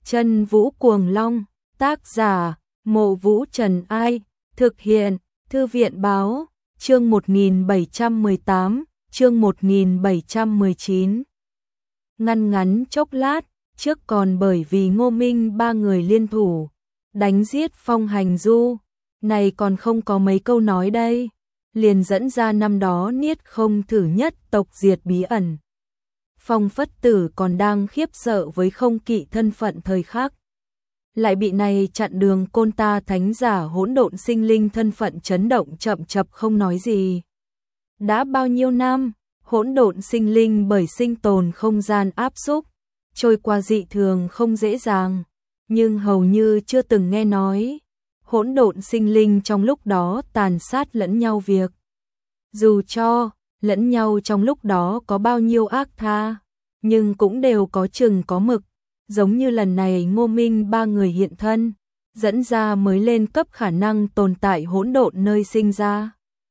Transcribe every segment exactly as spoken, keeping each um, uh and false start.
Chân Vũ Cuồng Long, tác giả, Mộ Vũ Trần Ai, thực hiện, Thư viện Báo, chương một nghìn bảy trăm mười tám, chương một nghìn bảy trăm mười chín. Ngăn ngắn chốc lát, trước còn bởi vì Ngô Minh ba người liên thủ, đánh giết Phong Hành Du, này còn không có mấy câu nói đây, liền dẫn ra năm đó Niết Không thử nhất tộc diệt bí ẩn. Phong Phất Tử còn đang khiếp sợ với Không Kỵ thân phận thời khắc, lại bị này chặn đường Côn Ta thánh giả hỗn độn sinh linh thân phận chấn động chậm chập không nói gì. Đã bao nhiêu năm, hỗn độn sinh linh bởi sinh tồn không gian áp xúc, trôi qua dị thường không dễ dàng, nhưng hầu như chưa từng nghe nói hỗn độn sinh linh trong lúc đó tàn sát lẫn nhau việc. Dù cho lẫn nhau trong lúc đó có bao nhiêu ác tha, nhưng cũng đều có chừng có mực, giống như lần này Ngô Minh ba người hiện thân, dẫn ra mới lên cấp khả năng tồn tại hỗn độn nơi sinh ra.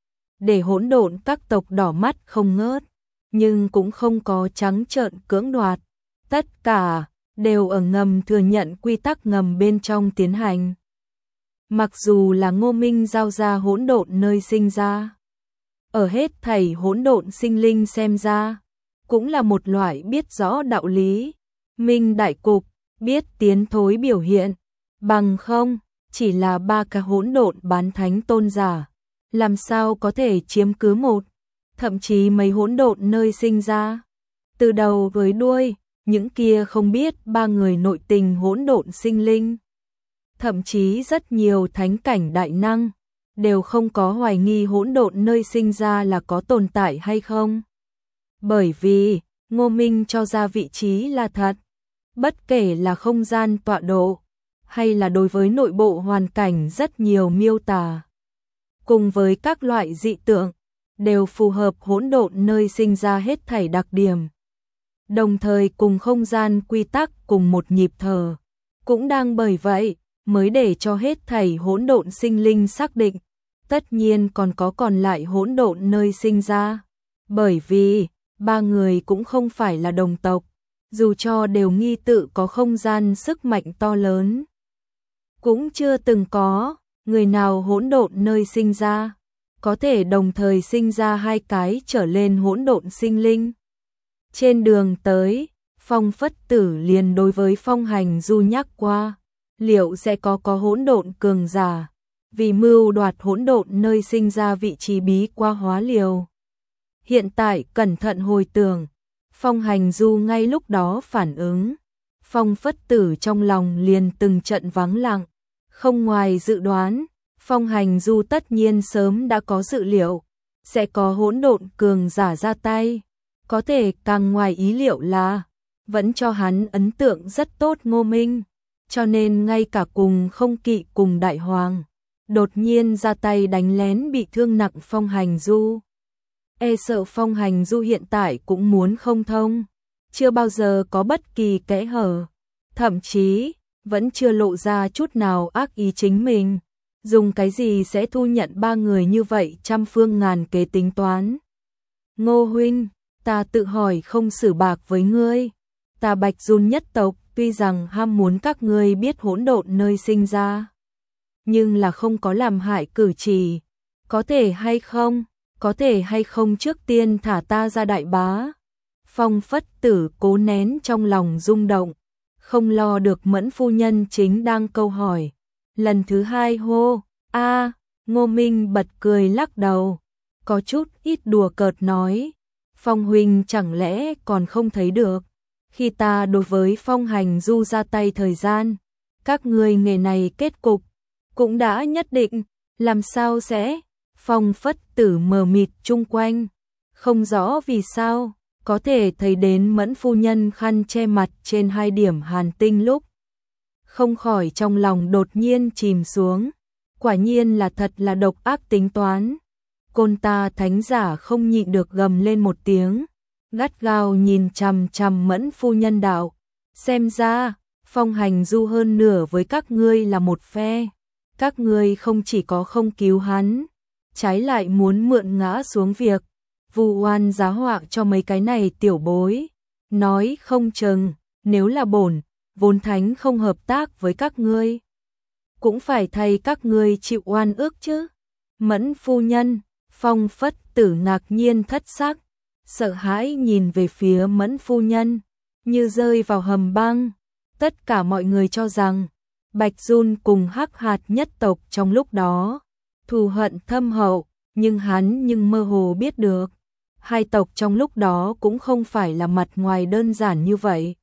Để hỗn độn các tộc đỏ mắt không ngớt, nhưng cũng không có trắng trợn cưỡng đoạt, tất cả đều ở ngầm thừa nhận quy tắc ngầm bên trong tiến hành. Mặc dù là Ngô Minh giao ra hỗn độn nơi sinh ra, ở hết thảy hỗn độn sinh linh xem ra, cũng là một loại biết rõ đạo lý, minh đại cục, biết tiến thối biểu hiện, bằng không, chỉ là ba cái hỗn độn bán thánh tôn giả, làm sao có thể chiếm cứ một, thậm chí mấy hỗn độn nơi sinh ra. Từ đầu với đuôi, những kia không biết ba người nội tình hỗn độn sinh linh, thậm chí rất nhiều thánh cảnh đại năng, đều không có hoài nghi hỗn độn nơi sinh ra là có tồn tại hay không. Bởi vì, Ngô Minh cho ra vị trí là thật, bất kể là không gian tọa độ, hay là đối với nội bộ hoàn cảnh rất nhiều miêu tả, cùng với các loại dị tượng, đều phù hợp hỗn độn nơi sinh ra hết thảy đặc điểm. Đồng thời cùng không gian quy tắc cùng một nhịp thở, cũng đang bởi vậy, mới để cho hết thảy hỗn độn sinh linh xác định, tất nhiên còn có còn lại hỗn độn nơi sinh ra. Bởi vì, ba người cũng không phải là đồng tộc, dù cho đều nghi tự có không gian sức mạnh to lớn, cũng chưa từng có người nào hỗn độn nơi sinh ra, có thể đồng thời sinh ra hai cái trở lên hỗn độn sinh linh. Trên đường tới, Phong Phất Tử liền đối với Phong Hành Du nhắc qua, liệu sẽ có có hỗn độn cường giả, vì mưu đoạt hỗn độn nơi sinh ra vị trí bí qua hóa liều. Hiện tại cẩn thận hồi tưởng, Phong Hành Du ngay lúc đó phản ứng, Phong Phất Tử trong lòng liền từng trận vắng lặng, không ngoài dự đoán, Phong Hành Du tất nhiên sớm đã có dự liệu, sẽ có hỗn độn cường giả ra tay, có thể càng ngoài ý liệu là, vẫn cho hắn ấn tượng rất tốt Ngô Minh, cho nên ngay cả cùng Không Kỵ cùng Đại Hoàng, đột nhiên ra tay đánh lén bị thương nặng Phong Hành Du. E sợ Phong Hành Du hiện tại cũng muốn không thông, chưa bao giờ có bất kỳ kẽ hở, thậm chí vẫn chưa lộ ra chút nào ác ý chính mình, dùng cái gì sẽ thu nhận ba người như vậy trăm phương ngàn kế tính toán. Ngô huynh, ta tự hỏi không xử bạc với ngươi, ta Bạch Dun nhất tộc tuy rằng ham muốn các ngươi biết hỗn độn nơi sinh ra, nhưng là không có làm hại cử chỉ, có thể hay không? Có thể hay không trước tiên thả ta ra đại bá. Phong Phất Tử cố nén trong lòng rung động, không lo được Mẫn phu nhân chính đang câu hỏi. Lần thứ hai hô, a, Ngô Minh bật cười lắc đầu, có chút ít đùa cợt nói, Phong huynh chẳng lẽ còn không thấy được, khi ta đối với Phong Hành Du ra tay thời gian, các ngươi nghề này kết cục, cũng đã nhất định, làm sao sẽ? Phong Phất Tử mờ mịt chung quanh, không rõ vì sao, có thể thấy đến Mẫn phu nhân khăn che mặt trên hai điểm hàn tinh lúc. Không khỏi trong lòng đột nhiên chìm xuống, quả nhiên là thật là độc ác tính toán. Côn Ta thánh giả không nhịn được gầm lên một tiếng, gắt gao nhìn chằm chằm Mẫn phu nhân đạo, xem ra, Phong Hành Du hơn nửa với các ngươi là một phe, các ngươi không chỉ có không cứu hắn, trái lại muốn mượn ngã xuống việc, vu oan giá họa cho mấy cái này tiểu bối, nói không chừng, nếu là bổn vốn thánh không hợp tác với các ngươi, cũng phải thay các ngươi chịu oan ức chứ. Mẫn phu nhân, Phong Phất Tử ngạc nhiên thất sắc, sợ hãi nhìn về phía Mẫn phu nhân, như rơi vào hầm băng. Tất cả mọi người cho rằng Bạch Giun cùng Hắc Hạt nhất tộc trong lúc đó thù hận thâm hậu, nhưng hắn nhưng mơ hồ biết được, hai tộc trong lúc đó cũng không phải là mặt ngoài đơn giản như vậy.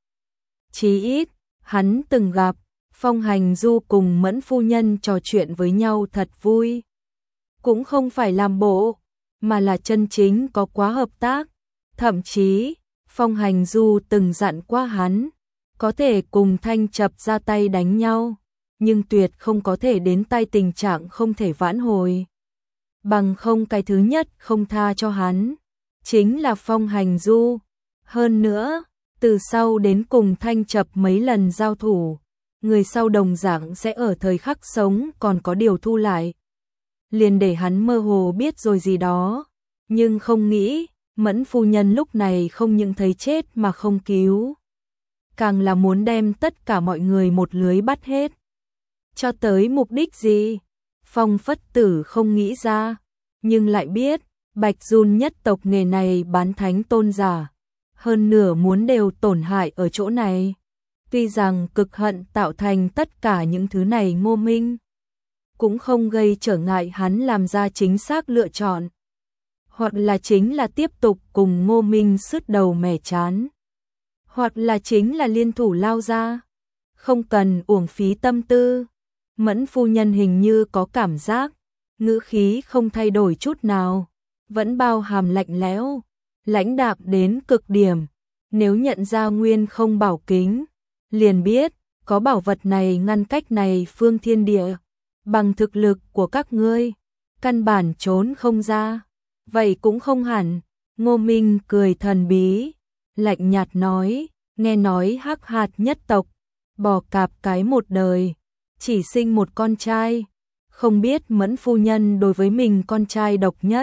Chí ít, hắn từng gặp Phong Hành Du cùng Mẫn phu nhân trò chuyện với nhau thật vui. Cũng không phải làm bộ, mà là chân chính có quá hợp tác. Thậm chí, Phong Hành Du từng dặn qua hắn, có thể cùng Thanh Chập ra tay đánh nhau, nhưng tuyệt không có thể đến tay tình trạng không thể vãn hồi. Bằng không cái thứ nhất không tha cho hắn, chính là Phong Hành Du. Hơn nữa, từ sau đến cùng Thanh Chập mấy lần giao thủ, người sau đồng dạng sẽ ở thời khắc sống còn có điều thu lại. Liền để hắn mơ hồ biết rồi gì đó, nhưng không nghĩ, Mẫn phu nhân lúc này không những thấy chết mà không cứu, càng là muốn đem tất cả mọi người một lưới bắt hết. Cho tới mục đích gì? Phong Phất Tử không nghĩ ra, nhưng lại biết, Bạch Giun nhất tộc nghề này bán thánh tôn giả, hơn nửa muốn đều tổn hại ở chỗ này. Tuy rằng cực hận tạo thành tất cả những thứ này, Ngô Minh cũng không gây trở ngại hắn làm ra chính xác lựa chọn, hoặc là chính là tiếp tục cùng Ngô Minh sứt đầu mẻ chán, hoặc là chính là liên thủ lao ra, không cần uổng phí tâm tư. Mẫn phu nhân hình như có cảm giác, ngữ khí không thay đổi chút nào, vẫn bao hàm lạnh lẽo, lãnh đạm đến cực điểm. Nếu nhận ra Nguyên Không bảo kính, liền biết có bảo vật này ngăn cách này phương thiên địa, bằng thực lực của các ngươi, căn bản trốn không ra. Vậy cũng không hẳn. Ngô Minh cười thần bí, lạnh nhạt nói, nghe nói Hắc Hạt nhất tộc bò cạp cái một đời, chỉ sinh một con trai, không biết Mẫn phu nhân đối với mình con trai độc nhất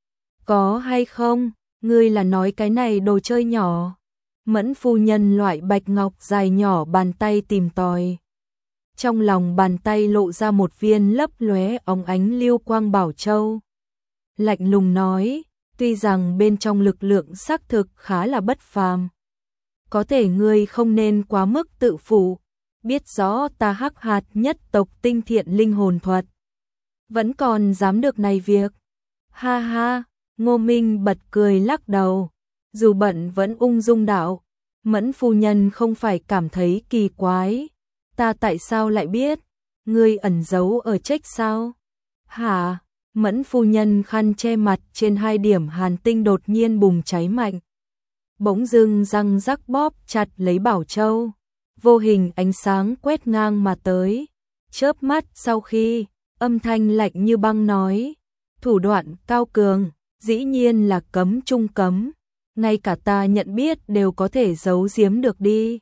có hay không? Ngươi là nói cái này đồ chơi nhỏ? Mẫn phu nhân loại bạch ngọc dài nhỏ bàn tay tìm tòi, trong lòng bàn tay lộ ra một viên lấp lóe óng ánh lưu quang bảo châu, lạnh lùng nói, tuy rằng bên trong lực lượng xác thực khá là bất phàm, có thể ngươi không nên quá mức tự phụ, biết rõ ta Hắc Hạt nhất tộc tinh thiện linh hồn thuật, vẫn còn dám được này việc. Ha ha, Ngô Minh bật cười lắc đầu, dù bận vẫn ung dung đạo, Mẫn phu nhân không phải cảm thấy kỳ quái, ta tại sao lại biết, ngươi ẩn giấu ở trách sao? Hả? Mẫn phu nhân khăn che mặt trên hai điểm hàn tinh đột nhiên bùng cháy mạnh, bỗng dưng răng rắc bóp chặt lấy bảo châu, vô hình ánh sáng quét ngang mà tới, chớp mắt sau khi, âm thanh lạnh như băng nói, thủ đoạn cao cường, dĩ nhiên là cấm trung cấm, ngay cả ta nhận biết đều có thể giấu giếm được đi.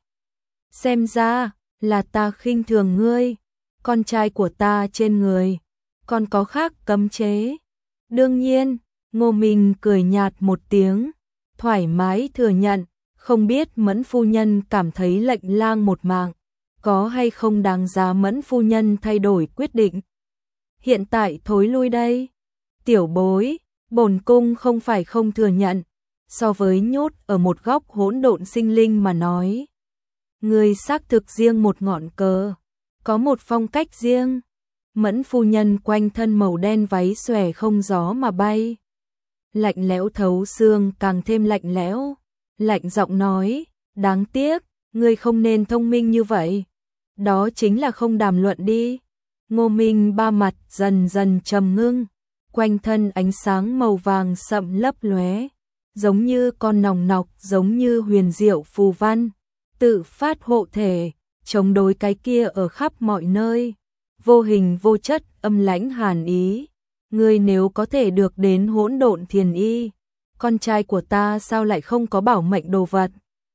Xem ra, là ta khinh thường ngươi, con trai của ta trên người, còn có khác cấm chế. Đương nhiên, Ngô Minh cười nhạt một tiếng, thoải mái thừa nhận, không biết Mẫn phu nhân cảm thấy lệnh lang một mạng, có hay không đáng giá Mẫn phu nhân thay đổi quyết định. Hiện tại thối lui đây. Tiểu bối, bổn cung không phải không thừa nhận, so với nhốt ở một góc hỗn độn sinh linh mà nói, ngươi xác thực riêng một ngọn cờ, có một phong cách riêng. Mẫn phu nhân quanh thân màu đen váy xòe không gió mà bay, lạnh lẽo thấu xương càng thêm lạnh lẽo, lạnh giọng nói, đáng tiếc, ngươi không nên thông minh như vậy, đó chính là không đàm luận đi. Ngô Minh ba mặt dần dần trầm ngưng, quanh thân ánh sáng màu vàng sậm lấp lóe, giống như con nòng nọc, giống như huyền diệu phù văn, tự phát hộ thể, chống đối cái kia ở khắp mọi nơi, vô hình vô chất âm lãnh hàn ý. Ngươi nếu có thể được đến hỗn độn thiền y, con trai của ta sao lại không có bảo mệnh đồ vật?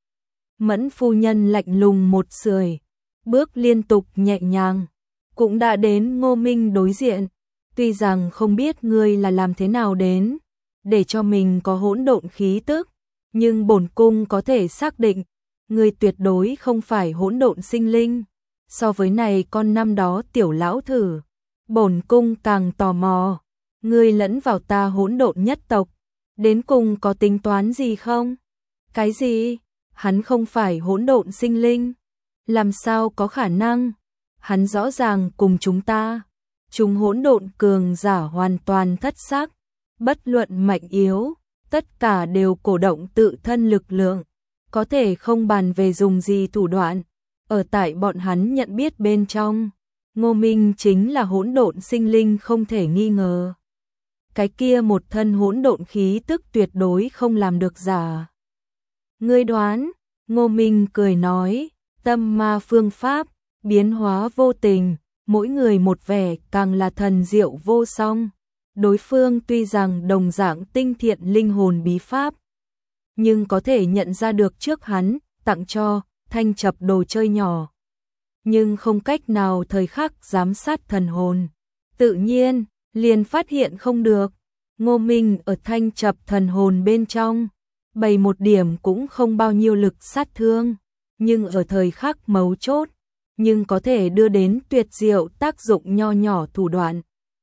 Mẫn phu nhân lạnh lùng một sưởi, bước liên tục nhẹ nhàng, cũng đã đến Ngô Minh đối diện, tuy rằng không biết ngươi là làm thế nào đến, để cho mình có hỗn độn khí tức, nhưng bổn cung có thể xác định, ngươi tuyệt đối không phải hỗn độn sinh linh. So với này con năm đó tiểu lão thử, bổn cung càng tò mò, ngươi lẫn vào ta hỗn độn nhất tộc, đến cùng có tính toán gì không? Cái gì? Hắn không phải hỗn độn sinh linh? Làm sao có khả năng? Hắn rõ ràng cùng chúng ta, chúng hỗn độn cường giả hoàn toàn thất sắc, bất luận mạnh yếu, tất cả đều cổ động tự thân lực lượng, có thể không bàn về dùng gì thủ đoạn. Ở tại bọn hắn nhận biết bên trong, Ngô Minh chính là hỗn độn sinh linh không thể nghi ngờ. Cái kia một thân hỗn độn khí tức tuyệt đối không làm được giả. Ngươi đoán? Ngô Minh cười nói, tâm ma phương pháp, biến hóa vô tình, mỗi người một vẻ, càng là thần diệu vô song. Đối phương tuy rằng đồng dạng tinh thiện linh hồn bí pháp, nhưng có thể nhận ra được trước hắn tặng cho thanh chập đồ chơi nhỏ, nhưng không cách nào thời khắc giám sát thần hồn. Tự nhiên, liền phát hiện không được. Ngô Minh ở thanh chập thần hồn bên trong, bày một điểm cũng không bao nhiêu lực sát thương, nhưng ở thời khắc mấu chốt, nhưng có thể đưa đến tuyệt diệu tác dụng nho nhỏ thủ đoạn.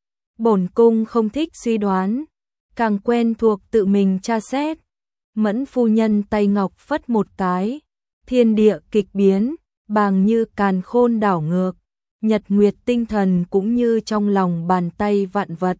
Bổn cung không thích suy đoán, càng quen thuộc tự mình tra xét. Mẫn phu nhân tay ngọc phất một cái, thiên địa kịch biến, bàng như càn khôn đảo ngược, nhật nguyệt tinh thần cũng như trong lòng bàn tay vạn vật.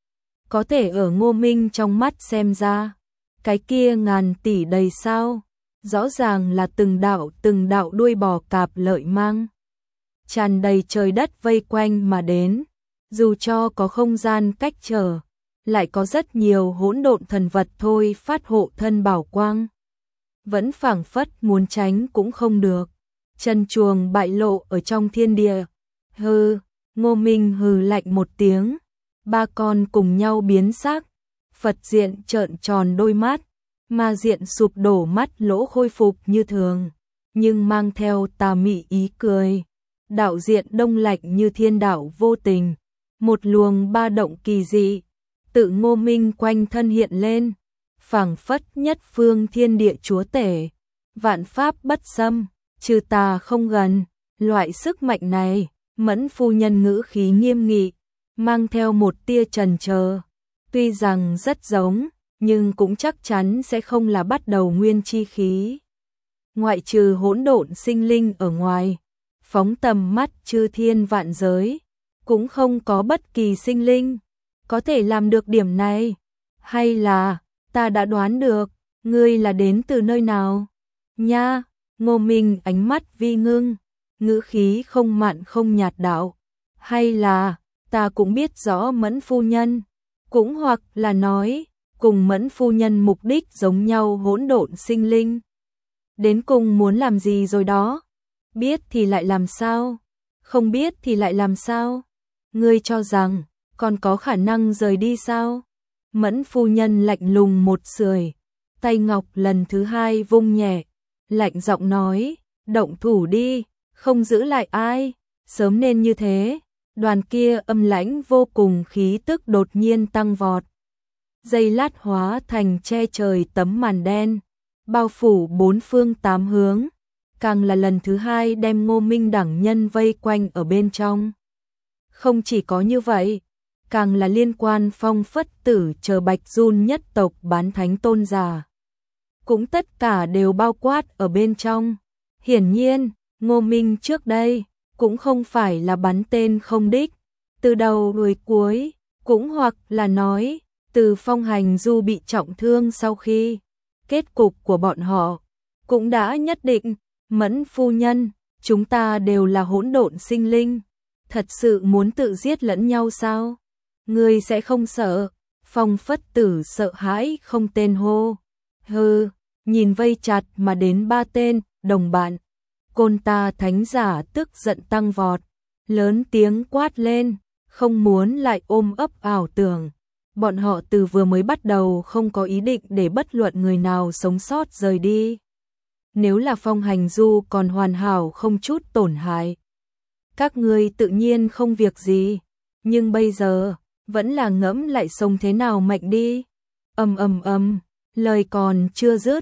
Có thể ở Ngô Minh trong mắt xem ra, cái kia ngàn tỷ đầy sao, rõ ràng là từng đạo từng đạo đuôi bò cạp lợi mang, tràn đầy trời đất vây quanh mà đến, dù cho có không gian cách trở, lại có rất nhiều hỗn độn thần vật thôi phát hộ thân bảo quang. Vẫn phảng phất muốn tránh cũng không được, chân chuồng bại lộ ở trong thiên địa. Hừ, Ngô Minh hừ lạnh một tiếng, ba con cùng nhau biến sắc, Phật diện trợn tròn đôi mắt, ma diện sụp đổ mắt lỗ khôi phục như thường, nhưng mang theo tà mị ý cười. Đạo diện đông lạnh như thiên đạo vô tình, một luồng ba động kỳ dị tự Ngô Minh quanh thân hiện lên, phảng phất nhất phương thiên địa chúa tể, vạn pháp bất xâm, trừ tà không gần. Loại sức mạnh này, Mẫn phu nhân ngữ khí nghiêm nghị, mang theo một tia chần chờ, tuy rằng rất giống, nhưng cũng chắc chắn sẽ không là bắt đầu nguyên chi khí. Ngoại trừ hỗn độn sinh linh ở ngoài, phóng tầm mắt chư thiên vạn giới, cũng không có bất kỳ sinh linh có thể làm được điểm này. Hay là, ta đã đoán được, ngươi là đến từ nơi nào? Nha, Ngô Minh ánh mắt vi ngưng, ngữ khí không mặn không nhạt đạo. Hay là, ta cũng biết rõ Mẫn phu nhân, cũng hoặc là nói, cùng Mẫn phu nhân mục đích giống nhau hỗn độn sinh linh. Đến cùng muốn làm gì rồi đó? Biết thì lại làm sao? Không biết thì lại làm sao? Ngươi cho rằng, còn có khả năng rời đi sao? Mẫn phu nhân lạnh lùng một sưởi, tay ngọc lần thứ hai vung nhẹ, lạnh giọng nói, động thủ đi, không giữ lại ai, sớm nên như thế. Đoàn kia âm lãnh vô cùng khí tức đột nhiên tăng vọt, giây lát hóa thành che trời tấm màn đen, bao phủ bốn phương tám hướng, càng là lần thứ hai đem Ngô Minh đẳng nhân vây quanh ở bên trong. Không chỉ có như vậy, càng là liên quan Phong Phất Tử chờ Bạch Giun nhất tộc bán thánh tôn giả, cũng tất cả đều bao quát ở bên trong. Hiển nhiên, Ngô Minh trước đây cũng không phải là bắn tên không đích, từ đầu đuôi cuối, cũng hoặc là nói, từ Phong Hành Du bị trọng thương sau khi, kết cục của bọn họ cũng đã nhất định. Mẫn phu nhân, chúng ta đều là hỗn độn sinh linh, thật sự muốn tự giết lẫn nhau sao? Ngươi sẽ không sợ? Phong Phất Tử sợ hãi không tên hô. Hừ, nhìn vây chặt mà đến ba tên đồng bạn, Côn Ta thánh giả tức giận tăng vọt, lớn tiếng quát lên, không muốn lại ôm ấp ảo tưởng. Bọn họ từ vừa mới bắt đầu không có ý định để bất luận người nào sống sót rời đi. Nếu là Phong Hành Du còn hoàn hảo không chút tổn hại, các ngươi tự nhiên không việc gì, nhưng bây giờ vẫn là ngẫm lại sống thế nào mạnh đi. Ầm ầm ầm, lời còn chưa dứt,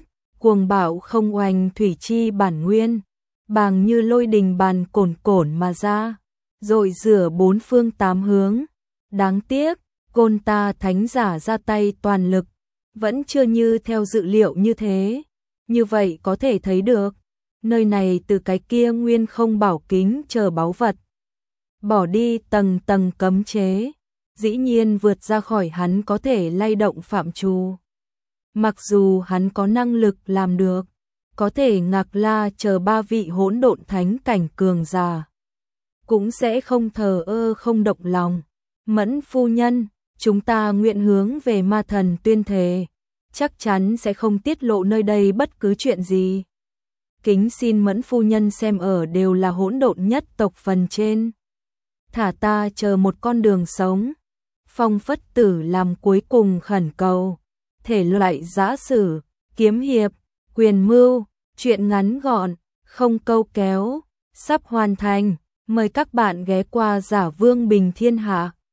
cuồng bạo không oanh thủy chi bản nguyên, bàng như lôi đình bàn cồn cồn mà ra, rồi rửa bốn phương tám hướng. Đáng tiếc, Côn Ta thánh giả ra tay toàn lực, vẫn chưa như theo dự liệu như thế. Như vậy có thể thấy được, nơi này từ cái kia nguyên không bảo kính chờ báu vật. Bỏ đi tầng tầng cấm chế, dĩ nhiên vượt ra khỏi hắn có thể lay động phạm trù. Mặc dù hắn có năng lực làm được, có thể Ngạc La chờ ba vị hỗn độn thánh cảnh cường giả, cũng sẽ không thờ ơ không động lòng. Mẫn phu nhân, chúng ta nguyện hướng về ma thần tuyên thề, chắc chắn sẽ không tiết lộ nơi đây bất cứ chuyện gì. Kính xin Mẫn phu nhân xem ở đều là hỗn độn nhất tộc phần trên, thả ta chờ một con đường sống. Phong Phất Tử làm cuối cùng khẩn cầu, thể loại giã sử, kiếm hiệp, quyền mưu, truyện ngắn gọn, không câu kéo, sắp hoàn thành. Mời các bạn ghé qua Giả Vương Bình Thiên Hạ.